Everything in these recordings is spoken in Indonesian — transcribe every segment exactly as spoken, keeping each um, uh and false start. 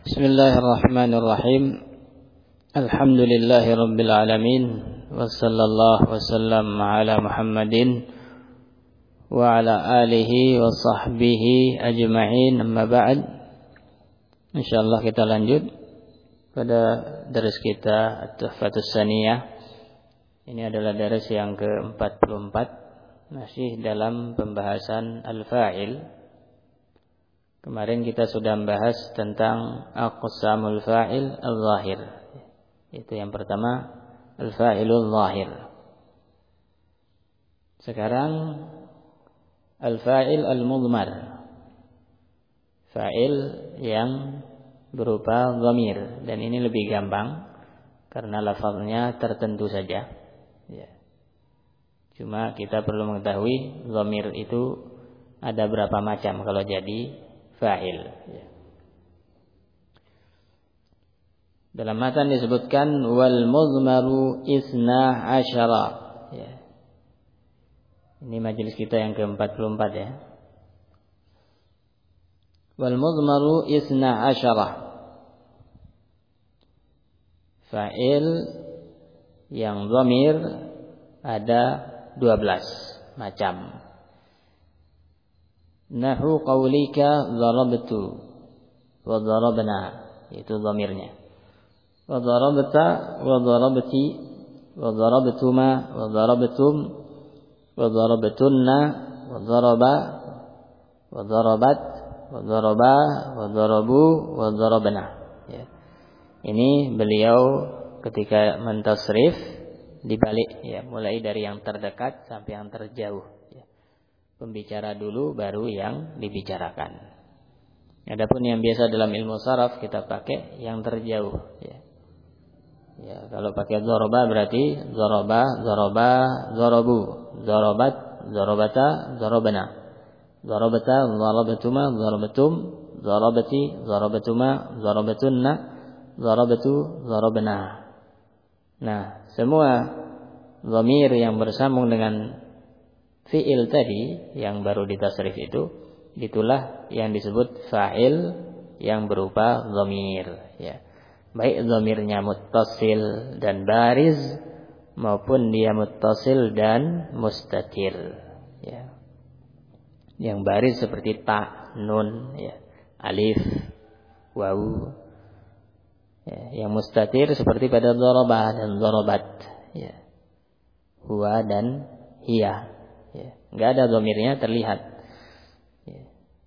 Bismillahirrahmanirrahim. Alhamdulillahi rabbil alamin. Wassallallahu wasallam ala Muhammadin wa ala alihi wa sahbihi ajma'in. Amma ba'd. Insyaallah kita lanjut pada dars kita At-Tuhfatus Tsaniyah. Ini adalah dars yang ke empat puluh empat, masih dalam pembahasan al-fa'il. Kemarin kita sudah membahas tentang aqsamul fa'il al-zahir. Itu yang pertama, al-fa'ilul zahir. Sekarang al-fa'il al-mudmar. Fa'il yang berupa dhamir, dan ini lebih gampang karena lafaznya tertentu saja. Ya. Cuma kita perlu mengetahui dhamir itu ada berapa macam kalau jadi fa'il. Dalam matan disebutkan wal mudmaru isna asyara. Ya. Ini majelis kita yang ke empat puluh empat ya. Wal mudmaru isna asyara. Fa'il yang dhamir ada dua belas macam. Nahu qawlika darabtu wa darabna, itu dhamirnya. Wa darabta wa darabti wa darabtuma wa darabtum wa darabatunna wa daraba wa darabat wa daraba wa darabu wa darabna. Ya. Ini beliau ketika mentasrif dibalik ya, mulai dari yang terdekat sampai yang terjauh. Pembicara dulu baru yang dibicarakan. Adapun yang biasa dalam ilmu saraf kita pakai yang terjauh ya. Ya, kalau pakai dzaraba berarti dzaraba, dzaraba, dzarabu, dzarabat, dzarabata, dzarabana. Dzarabata, dzarabatuma, dzarabatum, dzarabati, dzarabatuma, dzarabatunna, dzarabatu, dzarabana. Nah, semua dhamir yang bersambung dengan fi'il tadi yang baru ditasrif itu, itulah yang disebut fa'il yang berupa dhamir ya. Baik dhamirnya muttasil dan bariz maupun dia muttasil dan mustatir ya. Yang bariz seperti ta, nun ya, alif, wawu ya. Yang mustatir seperti pada dharaba dan dharabat ya. Huwa dan hiya. Ya, enggak ada dhamirnya terlihat. Ya.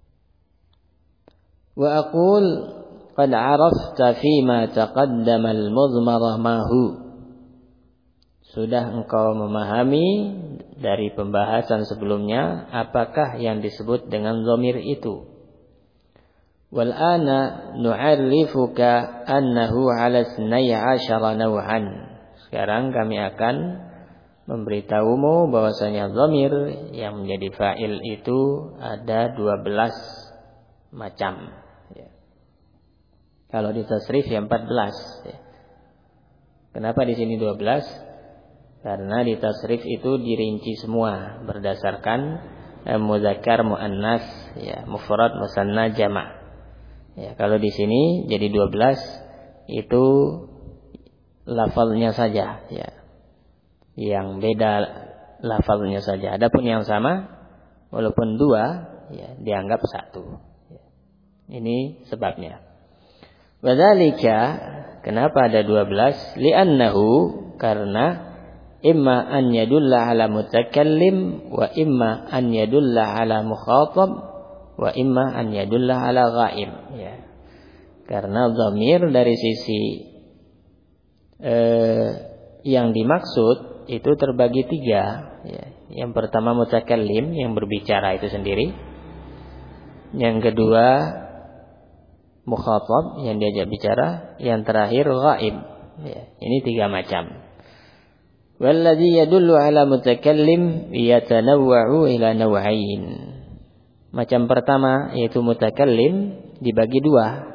Wa aqul qad 'arafta fima taqaddama al-mudmara ma hu. Sudah engkau memahami dari pembahasan sebelumnya apakah yang disebut dengan dhamir itu. Wal ana nu'arrifuka annahu 'ala ithnai 'ashara naw'an. Sekarang kami akan memberitahumu bahwasanya dhamir yang menjadi fa'il itu ada dua belas macam ya. Kalau di tasrif ya empat belas ya. Kenapa di sini dua belas? Karena di tasrif itu dirinci semua berdasarkan eh, muzakkar, muannas ya, mufrad, musanna, jama'. Ya, kalau di sini jadi dua belas itu lafalnya saja ya. Yang beda lafaznya saja. Adapun yang sama walaupun dua ya, dianggap satu ya. Ini sebabnya. Wadzalika, kenapa ada dua belas? Li'annahu, karena imma an yadulla ala mutakallim wa imma an yadulla ala mukhatab wa imma an yadulla ala ghaib ya. Karena dhamir dari sisi eh, yang dimaksud itu terbagi tiga ya. Yang pertama mutakallim, yang berbicara itu sendiri. Yang kedua mukhatab, yang diajak bicara. Yang terakhir ghaib ya. Ini tiga macam. Walladhi yadullu ala mutakallim yatanawwa'u ila naw'ain. Macam pertama yaitu mutakallim dibagi dua.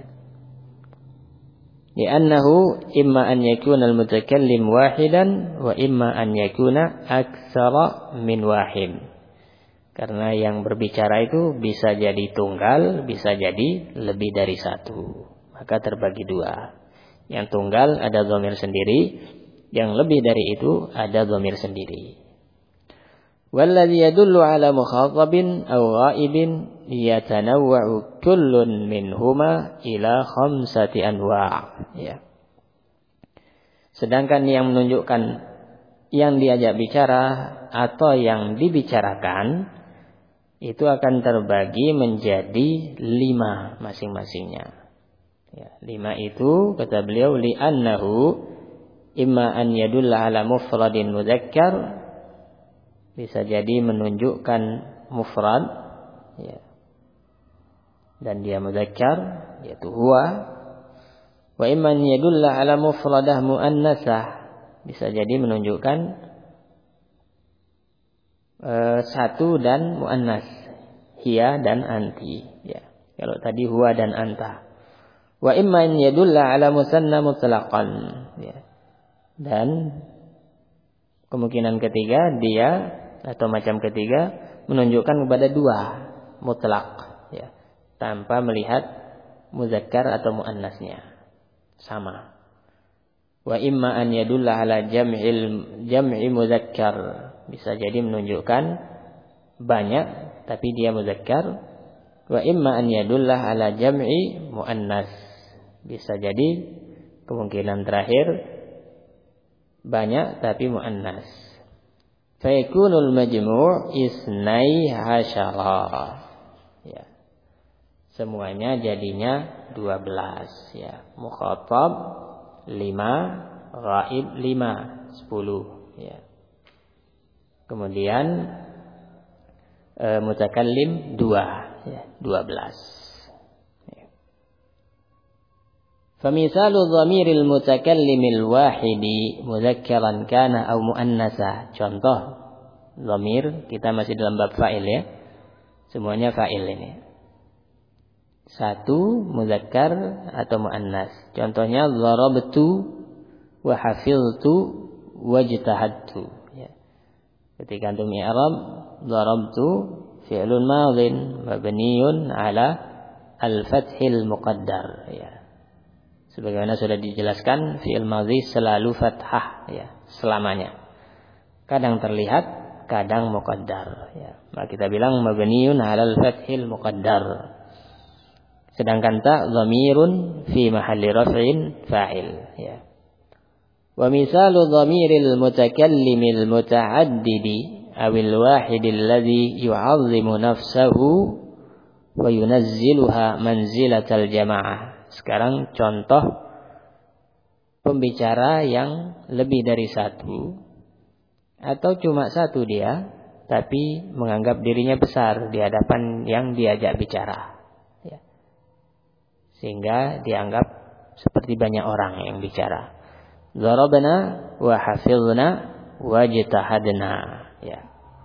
Li'annahu imma an yakuna al-mutakallim wahidan wa imma an yakuna aktsara min wahid. Karena yang berbicara itu bisa jadi tunggal, bisa jadi lebih dari satu. maka terbagi dua. Yang tunggal ada dhamir sendiri, yang lebih dari itu ada dhamir sendiri. Walladhi yadullu ala mukhatabin aw ghaibin yatanawwa'u kullun minhuma ila khamsati anwa'. Ya. Sedangkan yang menunjukkan yang diajak bicara atau yang dibicarakan itu akan terbagi menjadi lima masing-masingnya. Ya, lima itu kata beliau li'annahu imma an yadulla ala mufradin mudzakkar, bisa jadi menunjukkan mufrad, ya, dan dia mudzakkar yaitu huwa. Wa imma yadulla ala mufradah muannasah, bisa jadi menunjukkan uh, satu dan muannas, hiya dan anti, ya. Kalau tadi huwa dan anta. Wa imma yadulla ala musanna mutlaqan, ya. Dan kemungkinan ketiga dia atau macam ketiga menunjukkan kepada dua mutlak, ya, tanpa melihat muzakkar atau muannasnya, sama. Wa imma an yadulla ala jam'il jam'i muzakkar, bisa jadi menunjukkan banyak tapi dia muzakkar. Wa imma an yadulla ala jam'i muannas, bisa jadi kemungkinan terakhir banyak tapi muannas. Fayakunul majmu' isnai hasyara, ya. Semuanya jadinya dua belas, ya. Mukhatab lima, ghaib lima, sepuluh, ya. Kemudian e, mutakallim dua, ya, dua belas. Ya. Famisalu dhamiril mutakallimil wahidi mudzakkaran kana aw muannasa. Contoh dhamir, kita masih dalam bab fa'il, ya. Semuanya fa'il ini. Satu mudzakkar atau muannas. Contohnya dharabtu wa hafiztu wajtahadtu, ya. Ketika antum i'rab dharabtu fi'lun madhin mabniun ala al-fathil muqaddar, ya. Sebagaimana sudah dijelaskan, fi'il madhi selalu fathah, ya, selamanya. Kadang terlihat, kadang muqaddar, ya. Maka kita bilang mabniun 'alal fathil muqaddar. Sedangkan ta dhamirun fi mahalli raf'in fa'il, ya. Wa misalu dhamiril mutakallimil muta'addidi awil wahidil ladzi yu'azzimu nafsahu wa yunazziluha manzilatal jamaah. Sekarang contoh pembicara yang lebih dari satu, atau cuma satu dia, tapi menganggap dirinya besar di hadapan yang diajak bicara, ya. Sehingga dianggap seperti banyak orang yang bicara. Dharabna wa hafizna wa jitahadna, ya.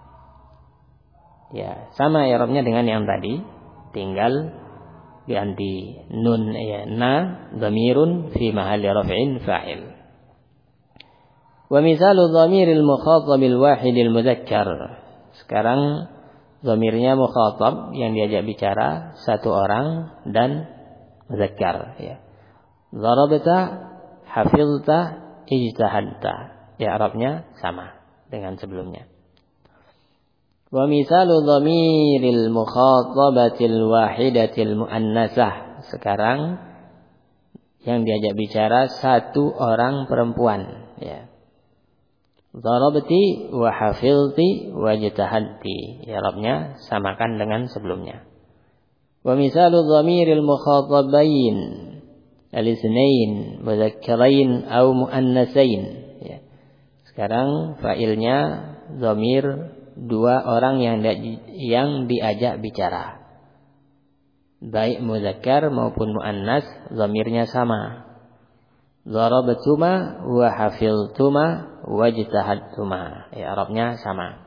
Ya, sama i'rabnya dengan yang tadi, tinggal ganti nun, ya, na dhamirun fi mahalli raf'in fa'il. Wa misalu dhamiril mukhatabil wahidil mudzakkar. Sekarang dhamirnya mukhatab yang diajak bicara satu orang dan mudzakkar, ya. Dharabta, hafizta, ijtahadta. Ya, i'rabnya sama dengan sebelumnya. Wa misalu dhamiril mukhatabatil wahidatil muannasah. Sekarang yang diajak bicara satu orang perempuan, ya. Dharabti wa hafizti wa jitahadti. Ya, i'rabnya samakan dengan sebelumnya. Wa misalu dhamiril mukhatabain al-itsnain mudzakkarain aw muannasain, ya. Sekarang fa'ilnya dhamir dua orang yang di, yang diajak bicara, baik mudzakkar maupun muannas, dhamirnya sama. Dharabtuma wa hafiztuma wa jitahadtuma, ya, i'rabnya sama.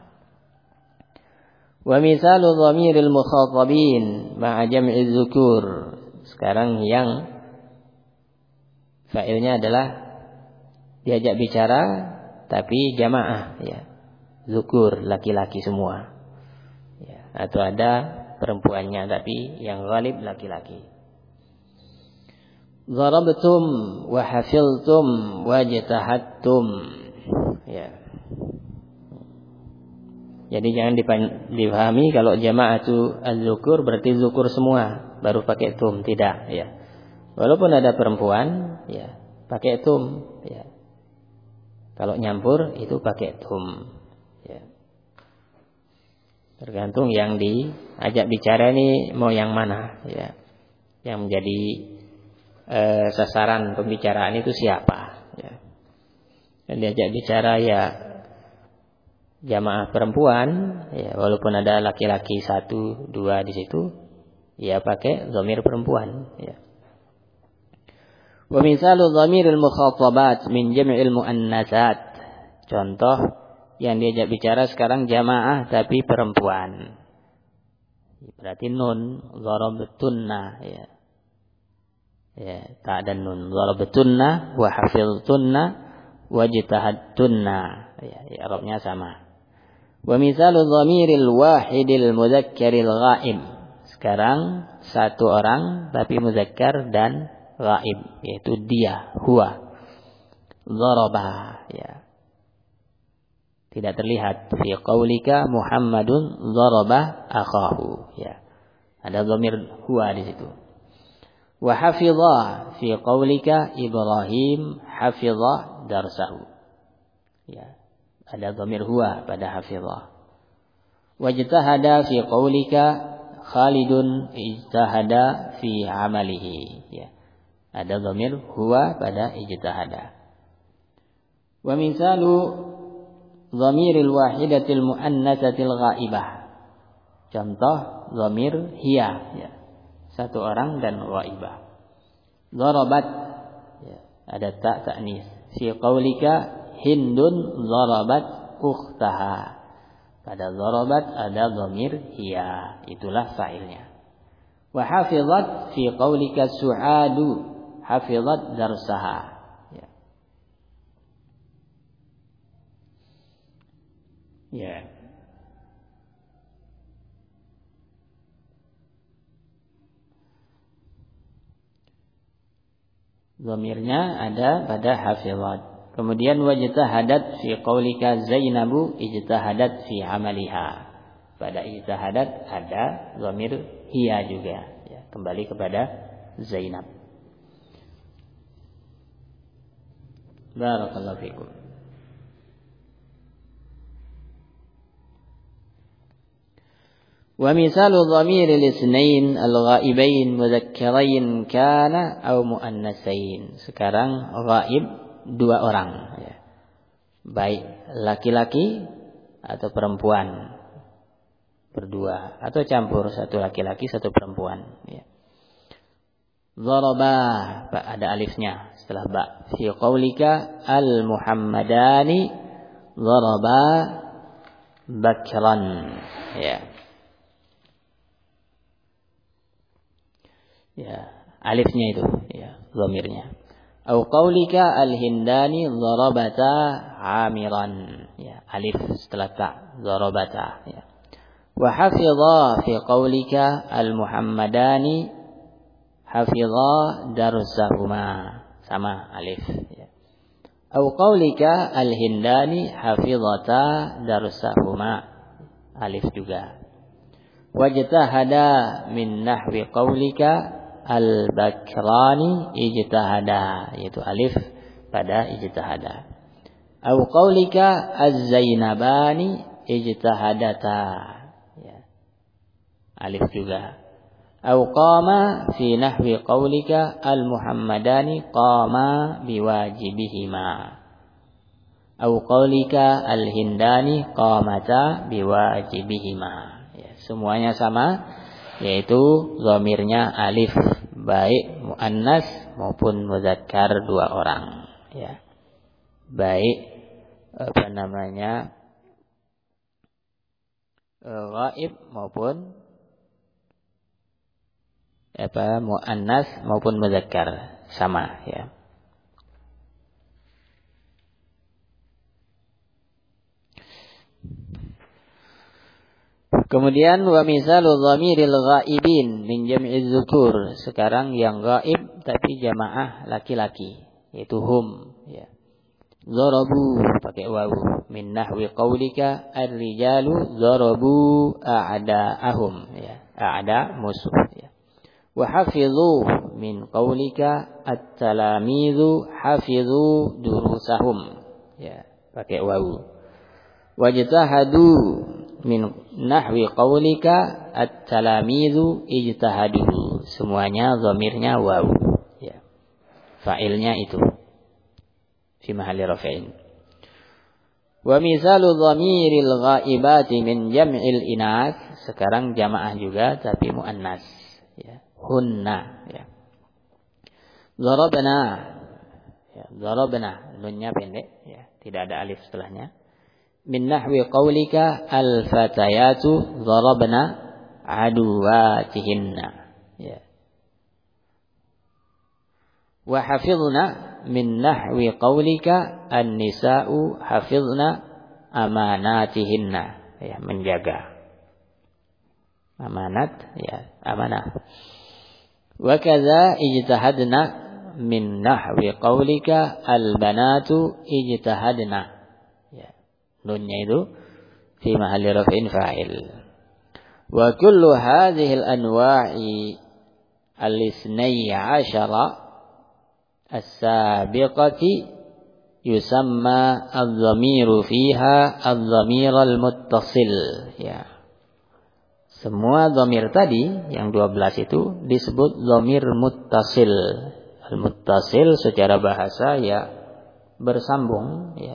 Wa misalu dhamiril mukhatabin ma'a jam'i dzukur. Sekarang yang fa'ilnya adalah diajak bicara tapi jamaah, ya. Zukur, laki-laki semua, ya. Atau ada perempuannya tapi yang ghalib laki-laki. Darabtum wa hafiltum wajtahadtum. Ya. Jadi jangan dipahami kalau jama'atu az-zukur berarti zukur semua baru pakai tum, tidak ya. Walaupun ada perempuan ya pakai tum ya. Kalau nyampur itu pakai tum ya. Tergantung yang diajak bicara ini mau yang mana ya. Yang menjadi eh, sasaran pembicaraan itu siapa ya. Yang diajak bicara ya jamaah perempuan ya, walaupun ada laki-laki satu dua di situ ya pakai dhamir perempuan ya. Wa misalu dhamiril mukhatabat min jam'il muannasat. Contoh yang diajak bicara sekarang jamaah tapi perempuan. Berarti nun dharabtunna ya. Ya, tak ada nun. Dharabtunna wa hafiztunna wajtahadtunna. Ya, i'rabnya sama. Wa misalu dhamiril wahidil mudzakkiril ghaib. Sekarang satu orang tapi muzakkar dan ghaib, yaitu dia, huwa. Dharaba ya. Tidak terlihat fi qaulika Muhammadun dharaba akhahu ya. Ada dhamir huwa di situ. Wa hafidha fi qaulika Ibrahim hafidha darsahu. Ya. Ada dhamir huwa pada hafidha. Wajtahada fi qaulika Khalidun ijtahada fi amalihi ya. Ada dhamir huwa pada ijtahada. Wa misalu dhamiril wahidatil muannatsatil ghaibah. Contoh dhamir hiya ya. Satu orang dan ghaibah. Dharabat ya. Ada ta ta'nis. Fi qaulika Hindun dharabat ukhtaha. Pada dharabat ada dhamir hiya, itulah fa'ilnya. Wa hafizat fi qaulika Su'adu hafizat darsaha ya. Ya. Dhamirnya ada pada hafizat. Kemudian wajtahadat fi qaulika Zainabu ijtahadat fi amaliha. Pada ijtahadat ada dhamir hiya juga ya, kembali kepada Zainab. Barakallahu fikum. Wa misalu dhamiril isnain al-ghaibain mudzakkarain kana aw muannasain. Sekarang ghaib dua orang ya. Baik laki-laki atau perempuan berdua atau campur satu laki-laki satu perempuan ya. Dharaba ada alifnya setelah ba. Fi qaulika al muhammadani dharaba bakran ya. Ya, alifnya itu ya, dhamirnya. Au qaulika al-hindani dharabata amiran ya, alif setelah ta dharabata ya. Wa hafidha fi qaulika al-muhammadani hafidha darsahuma, sama alif ya. Au qaulika al-hindani hafidhata darsahuma, alif juga. Wajtahada min nahwi qaulika al-bakrani ijtahada, yaitu alif pada ijtahada. Au qaulika az-zainabani ijtahadata ya. Alif juga. Au qama fi nahwi qaulika al-muhammadani qama biwajibihima. Au qaulika al-hindani qamata biwajibihima ya, semuanya sama, yaitu dhamirnya alif, baik muannas maupun muzakkar dua orang ya. Baik apa namanya ghaib maupun apa muannas maupun muzakkar sama ya. Kemudian wa misalu dhamiril ghaibin min jam'iz dzukur. Sekarang yang ghaib tapi jamaah laki-laki, yaitu hum, ya. Zarabu pakai wawu, min nahwi qaulika ar-rijalu zarabu a'da'ahum, ya. A'da musuh, ya. Wa hafizu min qaulika at-talamizu hafizu durusahum, ya, pakai wawu. Wajtahadu min nahwi qaulika at-talamizu ijtahadu, semuanya dhamirnya wawu, ya. Fa'ilnya itu fi mahalli raf'in. Wa misalu dhamiril ghaibati min jam'il inas, sekarang jamaah juga tapi muannas, ya. Hunna, ya. Darabna, ya, darabna, nunnya pendek, ya, tidak ada alif setelahnya. Min nahwi qaulika al-fatayatu darabna aduwatihinna, ya. Wa hafizna min nahwi qaulika an-nisa'u hafizna amanatihinna, ya, menjaga amanat, ya, amanah. Wa kadza ijtahadna min nahwi qaulika al-banatu ijtahadna, ya, nunnya itu fi mahalli raf'in fa'il. Wa kullu hadhihi al-anwa'i al-ithnai 'ashara as-sabiqati yusamma adh-dhamiru fiha adh-dhamir al-muttasil, ya. Semua dhamir tadi yang dua belas itu disebut dhamir muttasil. Al-muttasil secara bahasa, ya, bersambung, ya.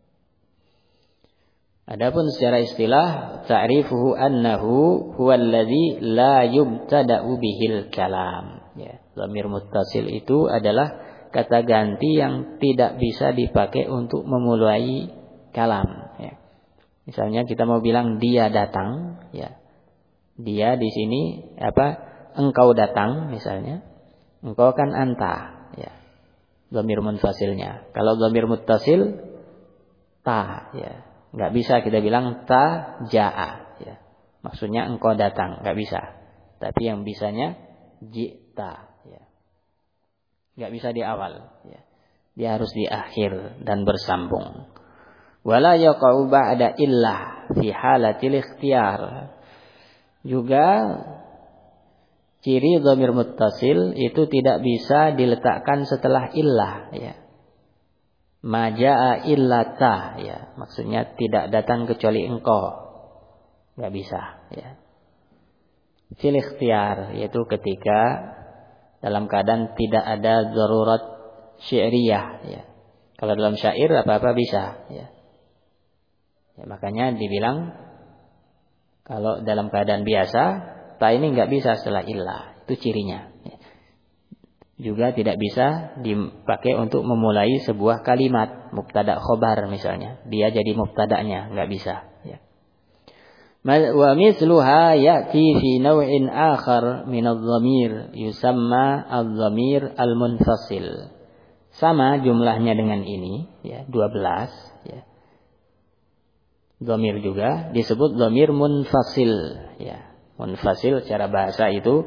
Adapun secara istilah, ta'rifuhu annahu huwa alladhi la yubtada'u bihil kalam, ya. Dhamir muttasil itu adalah kata ganti yang tidak bisa dipakai untuk memulai kalam, ya. Misalnya kita mau bilang dia datang, ya. Dia di sini apa? Engkau datang, misalnya. Engkau kan anta, ya. Dhamir munfasilnya. Kalau dhamir muttasil, ta, ya. Enggak bisa kita bilang ta ja'a, ya. Maksudnya engkau datang, enggak bisa. Tapi yang bisanya ji'ta, ya. Enggak bisa di awal, ya. Dia harus di akhir dan bersambung. Wala yaqa'u ba'da illah fi halatil ikhtiyar. Juga ciri dhamir muttasil itu tidak bisa diletakkan setelah illah, ya. Ma jaa illa ta, ya. Maksudnya tidak datang kecuali engkau. Enggak bisa, ya. Fil ikhtiyar, yaitu ketika dalam keadaan tidak ada darurat syi'riyah, ya. Kalau dalam syair apa-apa bisa, ya. Ya, makanya dibilang kalau dalam keadaan biasa, ta ini enggak bisa setelah illah, itu cirinya. Ya. Juga tidak bisa dipakai untuk memulai sebuah kalimat mubtada khobar misalnya. Dia jadi mubtada'nya, enggak bisa, ya. Wa misluha ya'ti fi naw'in akhar min adh-dhamir yusamma adh-dhamir al-munfasil. Sama jumlahnya dengan ini, ya, dua belas, ya. Dhamir juga disebut dhamir munfasil, ya. Munfasil secara bahasa itu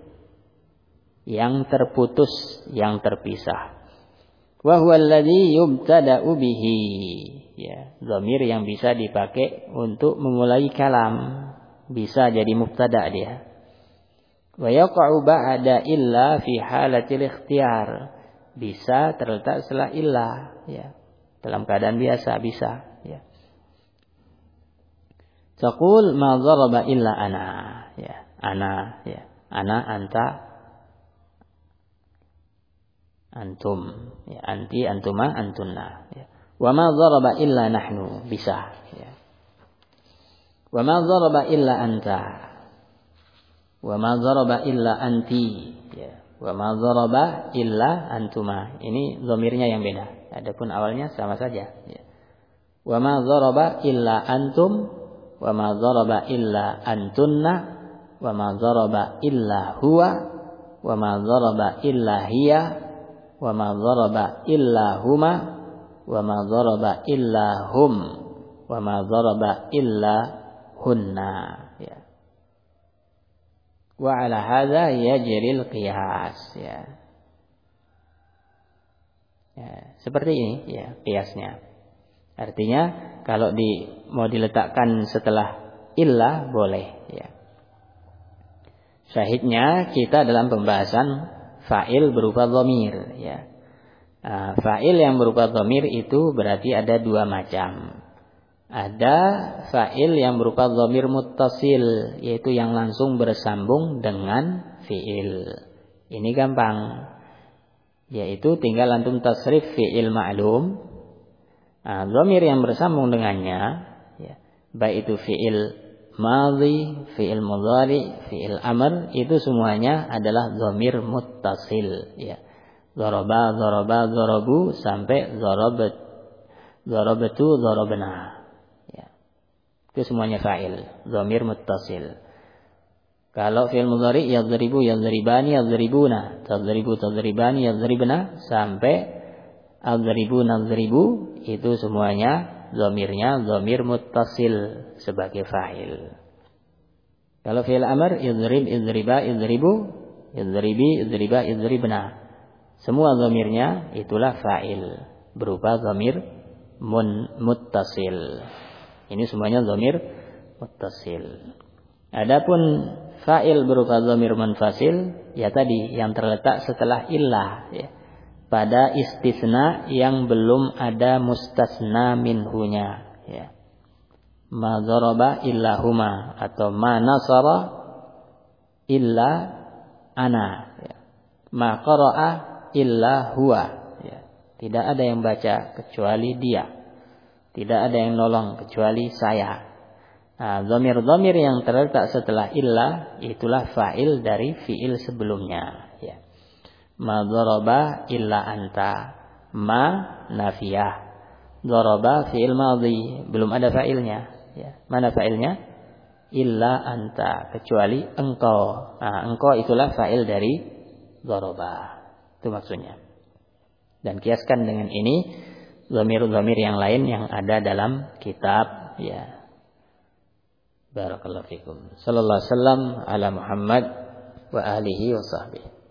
yang terputus, yang terpisah. Wa huwa alladhi yubtada'u bihi, ya. Dhamir yang bisa dipakai untuk memulai kalam, bisa jadi mubtada' dia. Wa yaqa'u ba'da illa fi halatil ikhtiyar, bisa terletak setelah illah, ya. Dalam keadaan biasa bisa, ya. Taqul ma dharaba illa ana, ya. Ana, ya. Ana, anta, antum, ya. Anti, antuma, antunna, ya. Wa ma dharaba illa nahnu, bisa, ya. Wa ma dharaba illa anta, wa ma dharaba illa anti, ya. Wa ma dharaba illa antuma. Ini dhamirnya yang beda. Adapun awalnya sama saja, ya. Wa ma dharaba illa antum, wa ma dharaba illa antunna, wa ma dharaba illa huwa, wa ma dharaba illa hiya, wa ma dharaba illa huma, wa ma dharaba illa hum, wa ma dharaba illa hunna, ya. Wa ala hadza yajri al-qiyas, ya. Ya, seperti ini ya kiasnya. Artinya kalau di mau diletakkan setelah illah boleh ya. Syahidnya kita dalam pembahasan fa'il berupa dhamir ya. Nah, fa'il yang berupa dhamir itu berarti ada dua macam. Ada fa'il yang berupa dhamir muttasil, yaitu yang langsung bersambung dengan fi'il. Ini gampang. Yaitu tinggal antum tasrif fi'il ma'lum. Nah, dhamir yang bersambung dengannya ya, baik itu fi'il madhi, fi'il mudhari, fi'il amr, itu semuanya adalah dhamir muttasil ya. Dharaba, dharaba, dharabu sampai dharabat, dharabatu, dharabna ya. Itu semuanya fa'il, dhamir muttasil. Kalau fi'il mudhari yadhribu, yadhribani, yadhribuna, tadhribu, tadhribani, yadhribna sampai adhribu, nadhribu, itu semuanya dhamirnya dhamir muttasil sebagai fa'il. Kalau fi'il amr idhrib, idhriba, idhribu, idhribi, idhriba, idhribna, semua dhamirnya itulah fa'il berupa dhamir mun muttasil. Ini semuanya dhamir muttasil. Adapun fa'il berupa dhamir munfasil ya tadi yang terletak setelah illah ya, pada istisna yang belum ada mustasna minhunya ya. Ma dzaraba illa huma atau ma nasara illa ana ya. Ma qara'a illa huwa ya. Tidak ada yang baca kecuali dia. Tidak ada yang nolong kecuali saya. Nah, dhamir-dhamir yang terletak setelah illa itulah fa'il dari fi'il sebelumnya ya. Ma dharaba illa anta, ma nafiyah, dharaba fi'il madhi, belum ada fa'ilnya ya. Mana fa'ilnya? Illa anta, kecuali engkau. Nah, engkau itulah fa'il dari dharaba. Itu maksudnya. Dan kiaskan dengan ini dhamir-dhamir yang lain yang ada dalam kitab ya. Barakallahu fikum. Sallallahu alaihi wasallam ala Muhammad wa alihi wa sahbihi.